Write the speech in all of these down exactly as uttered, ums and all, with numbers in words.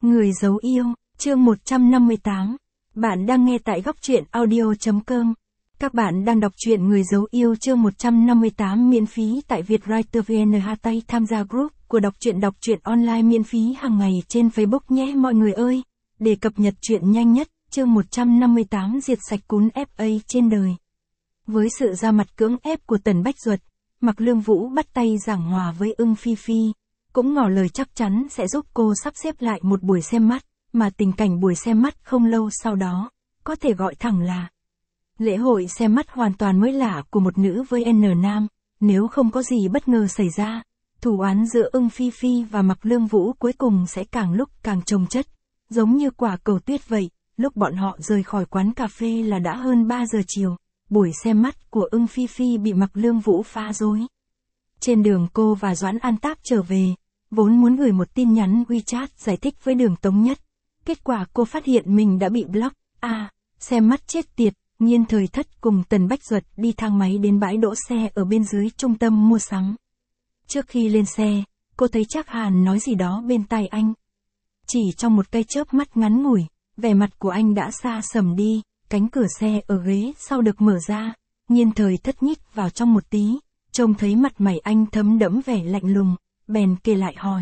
Người giấu yêu, chương một trăm năm mươi tám. Bạn đang nghe tại góc truyện audio.com. Các bạn đang đọc truyện Người giấu yêu chương một trăm năm mươi tám miễn phí tại Vietwriter vê en. Hashtag tham gia group của đọc truyện đọc truyện online miễn phí hàng ngày trên Facebook nhé mọi người ơi. Để cập nhật truyện nhanh nhất, chương một trăm năm mươi tám diệt sạch cún ép a trên đời. Với sự ra mặt cưỡng ép của Tần Bách Duật, Mạc Lương Vũ bắt tay giảng hòa với Ưng Phi Phi, cũng ngỏ lời chắc chắn sẽ giúp cô sắp xếp lại một buổi xem mắt, mà tình cảnh buổi xem mắt không lâu sau đó, có thể gọi thẳng là lễ hội xem mắt hoàn toàn mới lạ của một nữ với N nam. Nếu không có gì bất ngờ xảy ra, thù oán giữa Ưng Phi Phi và Mạc Lương Vũ cuối cùng sẽ càng lúc càng chồng chất, giống như quả cầu tuyết vậy. Lúc bọn họ rời khỏi quán cà phê là đã hơn ba giờ chiều, buổi xem mắt của Ưng Phi Phi bị Mạc Lương Vũ phá rối. Trên đường cô và Doãn An Táp trở về, vốn muốn gửi một tin nhắn WeChat giải thích với Đường Tống Nhất. Kết quả cô phát hiện mình đã bị block. À, xem mắt chết tiệt. Nhiên Thời Thất cùng Tần Bách Duật đi thang máy đến bãi đỗ xe ở bên dưới trung tâm mua sắm. Trước khi lên xe, cô thấy Trác Hàn nói gì đó bên tai anh. Chỉ trong một cái chớp mắt ngắn ngủi, vẻ mặt của anh đã xa sầm đi, cánh cửa xe ở ghế sau được mở ra. Nhiên Thời Thất nhích vào trong một tí, trông thấy mặt mày anh thấm đẫm vẻ lạnh lùng, bèn kề lại hỏi.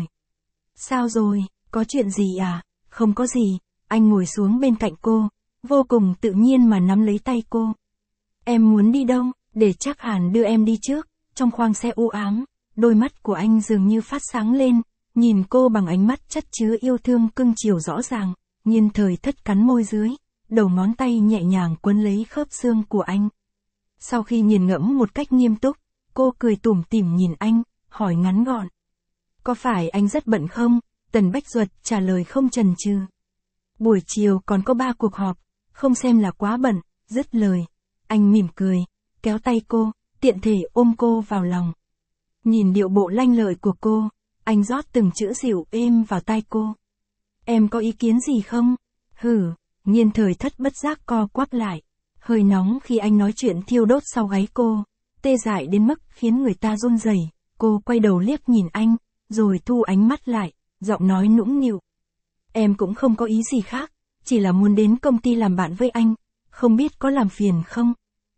Sao rồi, có chuyện gì à? Không có gì, anh ngồi xuống bên cạnh cô, vô cùng tự nhiên mà nắm lấy tay cô. Em muốn đi đâu, để Trác Hàn đưa em đi trước. Trong khoang xe u ám, đôi mắt của anh dường như phát sáng lên, nhìn cô bằng ánh mắt chất chứa yêu thương cưng chiều rõ ràng. Nhiên Thời Thất cắn môi dưới, đầu ngón tay nhẹ nhàng quấn lấy khớp xương của anh. Sau khi nghiền ngẫm một cách nghiêm túc, cô cười tủm tỉm nhìn anh, hỏi ngắn gọn. Có phải anh rất bận không? Tần Bách Duật trả lời không chần chừ. Buổi chiều còn có ba cuộc họp, không xem là quá bận. Dứt lời, anh mỉm cười, kéo tay cô, tiện thể ôm cô vào lòng. Nhìn điệu bộ lanh lợi của cô, anh rót từng chữ dịu êm vào tai cô. Em có ý kiến gì không? Hử, Nhiên Thời Thất bất giác co quắp lại. Hơi nóng khi anh nói chuyện thiêu đốt sau gáy cô, tê dại đến mức khiến người ta run rẩy. Cô quay đầu liếc nhìn anh, rồi thu ánh mắt lại, giọng nói nũng nịu. Em cũng không có ý gì khác, chỉ là muốn đến công ty làm bạn với anh, không biết có làm phiền không?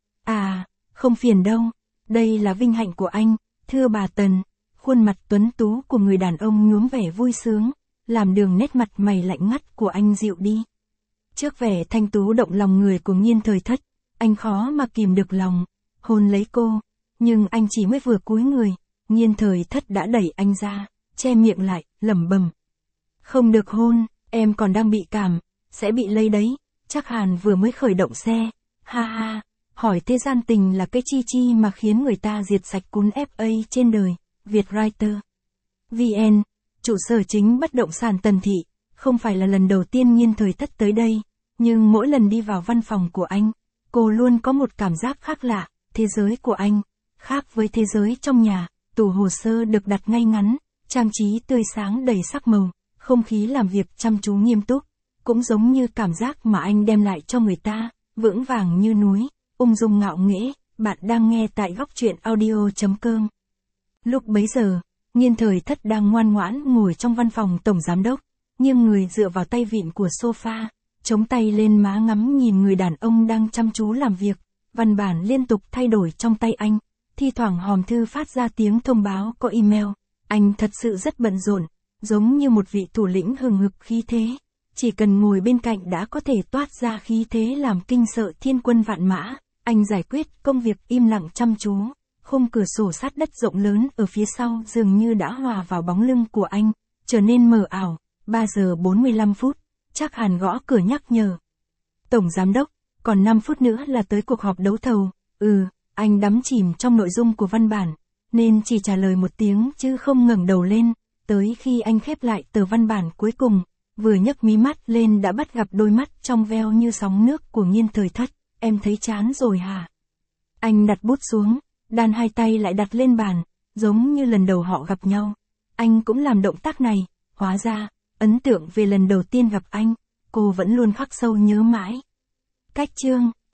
À, không phiền đâu, đây là vinh hạnh của anh, thưa bà Tần. Khuôn mặt tuấn tú của người đàn ông nhuốm vẻ vui sướng, làm đường nét mặt mày lạnh ngắt của anh dịu đi. Trước vẻ thanh tú động lòng người của Nhiên Thời Thất, anh khó mà kìm được lòng, hôn lấy cô, nhưng anh chỉ mới vừa cúi người, Nhiên Thời Thất đã đẩy anh ra, che miệng lại, lẩm bẩm. Không được hôn, em còn đang bị cảm, sẽ bị lây đấy. Trác Hàn vừa mới khởi động xe, ha ha, hỏi thế gian tình là cái chi chi mà khiến người ta diệt sạch cún ép a trên đời. Vietwriter vê en, trụ sở chính bất động sản Tần Thị. Không phải là lần đầu tiên Nhiên Thời Thất tới đây, nhưng mỗi lần đi vào văn phòng của anh, cô luôn có một cảm giác khác lạ. Thế giới của anh, khác với thế giới trong nhà. Tủ hồ sơ được đặt ngay ngắn, trang trí tươi sáng đầy sắc màu, không khí làm việc chăm chú nghiêm túc, cũng giống như cảm giác mà anh đem lại cho người ta, vững vàng như núi, ung dung ngạo nghễ. Bạn đang nghe tại góc truyện audio.com. Lúc bấy giờ, Nhiên Thời Thất đang ngoan ngoãn ngồi trong văn phòng tổng giám đốc, nghiêng người dựa vào tay vịn của sofa, chống tay lên má ngắm nhìn người đàn ông đang chăm chú làm việc. Văn bản liên tục thay đổi trong tay anh, thi thoảng hòm thư phát ra tiếng thông báo có email. Anh thật sự rất bận rộn, giống như một vị thủ lĩnh hừng hực khí thế, chỉ cần ngồi bên cạnh đã có thể toát ra khí thế làm kinh sợ thiên quân vạn mã. Anh giải quyết công việc im lặng chăm chú, khung cửa sổ sát đất rộng lớn ở phía sau dường như đã hòa vào bóng lưng của anh, trở nên mờ ảo. ba giờ bốn mươi lăm phút, Trác Hàn gõ cửa nhắc nhở. Tổng giám đốc, còn năm phút nữa là tới cuộc họp đấu thầu. Ừ, anh đắm chìm trong nội dung của văn bản, nên chỉ trả lời một tiếng chứ không ngẩng đầu lên. Tới khi anh khép lại tờ văn bản cuối cùng, vừa nhấc mí mắt lên đã bắt gặp đôi mắt trong veo như sóng nước của Nhiên Thời Thất. Em thấy chán rồi hả? Anh đặt bút xuống, đan hai tay lại đặt lên bàn, giống như lần đầu họ gặp nhau. Anh cũng làm động tác này, hóa ra, ấn tượng về lần đầu tiên gặp anh, cô vẫn luôn khắc sâu nhớ mãi. Cách chương